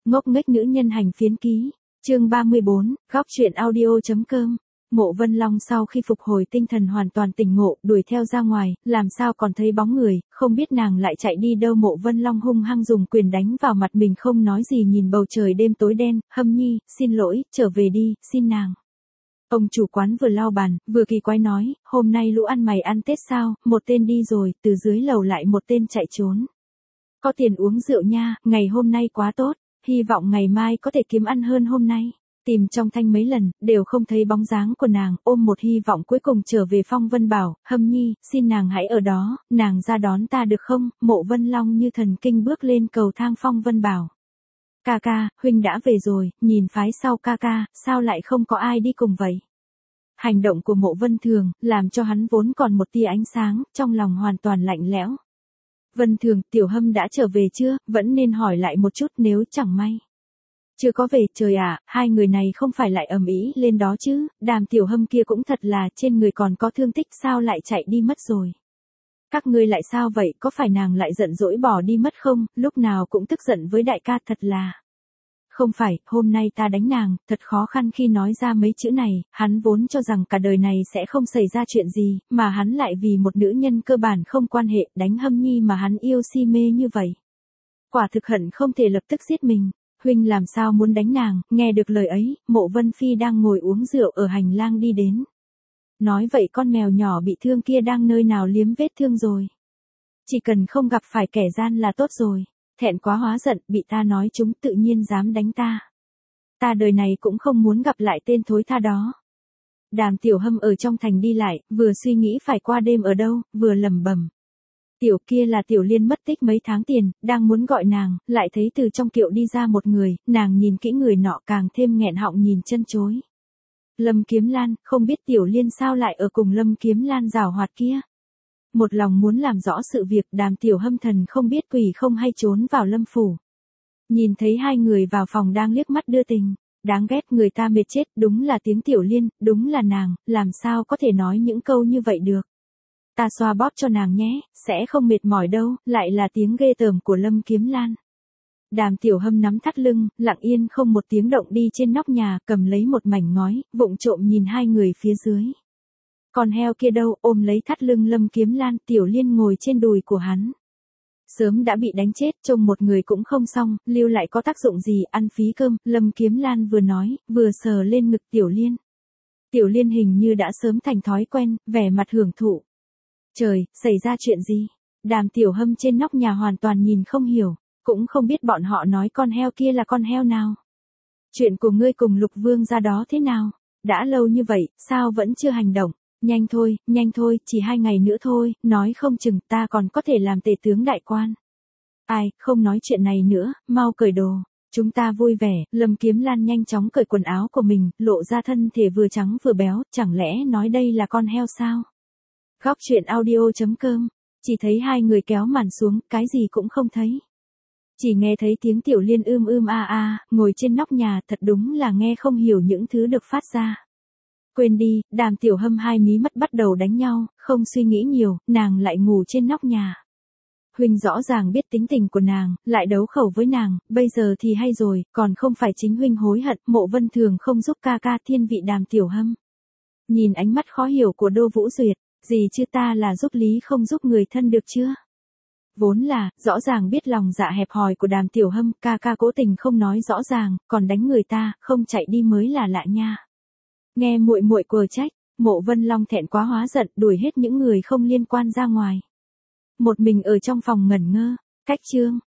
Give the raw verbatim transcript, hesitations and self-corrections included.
Ngốc nghếch nữ nhân hành phiến ký. Chương ba mươi bốn, góc truyện audio.com. Mộ Vân Long sau khi phục hồi tinh thần hoàn toàn tỉnh ngộ, đuổi theo ra ngoài, làm sao còn thấy bóng người, không biết nàng lại chạy đi đâu. Mộ Vân Long hung hăng dùng quyền đánh vào mặt mình, không nói gì nhìn bầu trời đêm tối đen. Hâm Nhi, xin lỗi, trở về đi, xin nàng. Ông chủ quán vừa lau bàn, vừa kỳ quái nói, hôm nay lũ ăn mày ăn Tết sao? Một tên đi rồi, từ dưới lầu lại một tên chạy trốn. Có tiền uống rượu nha, ngày hôm nay quá tốt, hy vọng ngày mai có thể kiếm ăn hơn hôm nay. Tìm trong thanh mấy lần, đều không thấy bóng dáng của nàng, ôm một hy vọng cuối cùng trở về Phong Vân bảo, Hâm Nhi, xin nàng hãy ở đó, nàng ra đón ta được không? Mộ Vân Long như thần kinh bước lên cầu thang Phong Vân bảo. Ca ca, huynh đã về rồi, nhìn phái sau ca ca, sao lại không có ai đi cùng vậy? Hành động của Mộ Vân Thường, làm cho hắn vốn còn một tia ánh sáng, trong lòng hoàn toàn lạnh lẽo. Vân Thường, Tiểu Hâm đã trở về chưa? Vẫn nên hỏi lại một chút nếu chẳng may. Chưa có về, trời ạ, à, hai người này không phải lại ầm ĩ lên đó chứ? Đàm Tiểu Hâm kia cũng thật là, trên người còn có thương tích, sao lại chạy đi mất rồi? Các ngươi lại sao vậy, có phải nàng lại giận dỗi bỏ đi mất không? Lúc nào cũng tức giận với đại ca, thật là. Không phải, hôm nay ta đánh nàng, thật khó khăn khi nói ra mấy chữ này, hắn vốn cho rằng cả đời này sẽ không xảy ra chuyện gì, mà hắn lại vì một nữ nhân cơ bản không quan hệ, đánh Hâm Nhi mà hắn yêu si mê như vậy. Quả thực hận không thể lập tức giết mình. Huynh làm sao muốn đánh nàng? Nghe được lời ấy, Mộ Vân Phi đang ngồi uống rượu ở hành lang đi đến. Nói vậy con mèo nhỏ bị thương kia đang nơi nào liếm vết thương rồi? Chỉ cần không gặp phải kẻ gian là tốt rồi. Thẹn quá hóa giận, bị ta nói chúng tự nhiên dám đánh ta. Ta đời này cũng không muốn gặp lại tên thối tha đó. Đàm Tiểu Hâm ở trong thành đi lại, vừa suy nghĩ phải qua đêm ở đâu, vừa lẩm bẩm. Tiểu kia là Tiểu Liên mất tích mấy tháng tiền, đang muốn gọi nàng, lại thấy từ trong kiệu đi ra một người, nàng nhìn kỹ người nọ càng thêm nghẹn họng nhìn chân chối. Lâm Kiếm Lan, không biết Tiểu Liên sao lại ở cùng Lâm Kiếm Lan giảo hoạt kia. Một lòng muốn làm rõ sự việc, Đàm Tiểu Hâm thần không biết quỷ không hay trốn vào Lâm phủ. Nhìn thấy hai người vào phòng đang liếc mắt đưa tình, đáng ghét, người ta mệt chết, đúng là tiếng Tiểu Liên, đúng là nàng, làm sao có thể nói những câu như vậy được. Ta xoa bóp cho nàng nhé, sẽ không mệt mỏi đâu, lại là tiếng ghê tởm của Lâm Kiếm Lan. Đàm Tiểu Hâm nắm thắt lưng, lặng yên không một tiếng động đi trên nóc nhà, cầm lấy một mảnh ngói, vụng trộm nhìn hai người phía dưới. Con heo kia đâu, ôm lấy thắt lưng Lâm Kiếm Lan, Tiểu Liên ngồi trên đùi của hắn. Sớm đã bị đánh chết, trông một người cũng không xong, lưu lại có tác dụng gì, ăn phí cơm, Lâm Kiếm Lan vừa nói, vừa sờ lên ngực Tiểu Liên. Tiểu Liên hình như đã sớm thành thói quen, vẻ mặt hưởng thụ. Trời, xảy ra chuyện gì? Đàm Tiểu Hâm trên nóc nhà hoàn toàn nhìn không hiểu, cũng không biết bọn họ nói con heo kia là con heo nào. Chuyện của ngươi cùng Lục Vương gia đó thế nào? Đã lâu như vậy, sao vẫn chưa hành động? Nhanh thôi, nhanh thôi, chỉ hai ngày nữa thôi, nói không chừng ta còn có thể làm tể tướng đại quan. Ai, không nói chuyện này nữa, mau cởi đồ. Chúng ta vui vẻ, Lâm Kiếm Lan nhanh chóng cởi quần áo của mình, lộ ra thân thể vừa trắng vừa béo, chẳng lẽ nói đây là con heo sao? Góc truyện audio.com, chỉ thấy hai người kéo màn xuống, cái gì cũng không thấy. Chỉ nghe thấy tiếng Tiểu Liên ưm ưm a a, ngồi trên nóc nhà, thật đúng là nghe không hiểu những thứ được phát ra. Quên đi, Đàm Tiểu Hâm hai mí mắt bắt đầu đánh nhau, không suy nghĩ nhiều, nàng lại ngủ trên nóc nhà. Huynh rõ ràng biết tính tình của nàng, lại đấu khẩu với nàng, bây giờ thì hay rồi, còn không phải chính huynh hối hận, Mộ Vân Thường không giúp ca ca thiên vị Đàm Tiểu Hâm. Nhìn ánh mắt khó hiểu của Đô Vũ Duyệt, gì chứ ta là giúp lý không giúp người thân được chưa? Vốn là, rõ ràng biết lòng dạ hẹp hòi của Đàm Tiểu Hâm, ca ca cố tình không nói rõ ràng, còn đánh người ta, không chạy đi mới là lạ nha. Nghe muội muội quờ trách, Mộ Vân Long thẹn quá hóa giận, đuổi hết những người không liên quan ra ngoài. Một mình ở trong phòng ngẩn ngơ, cách chương.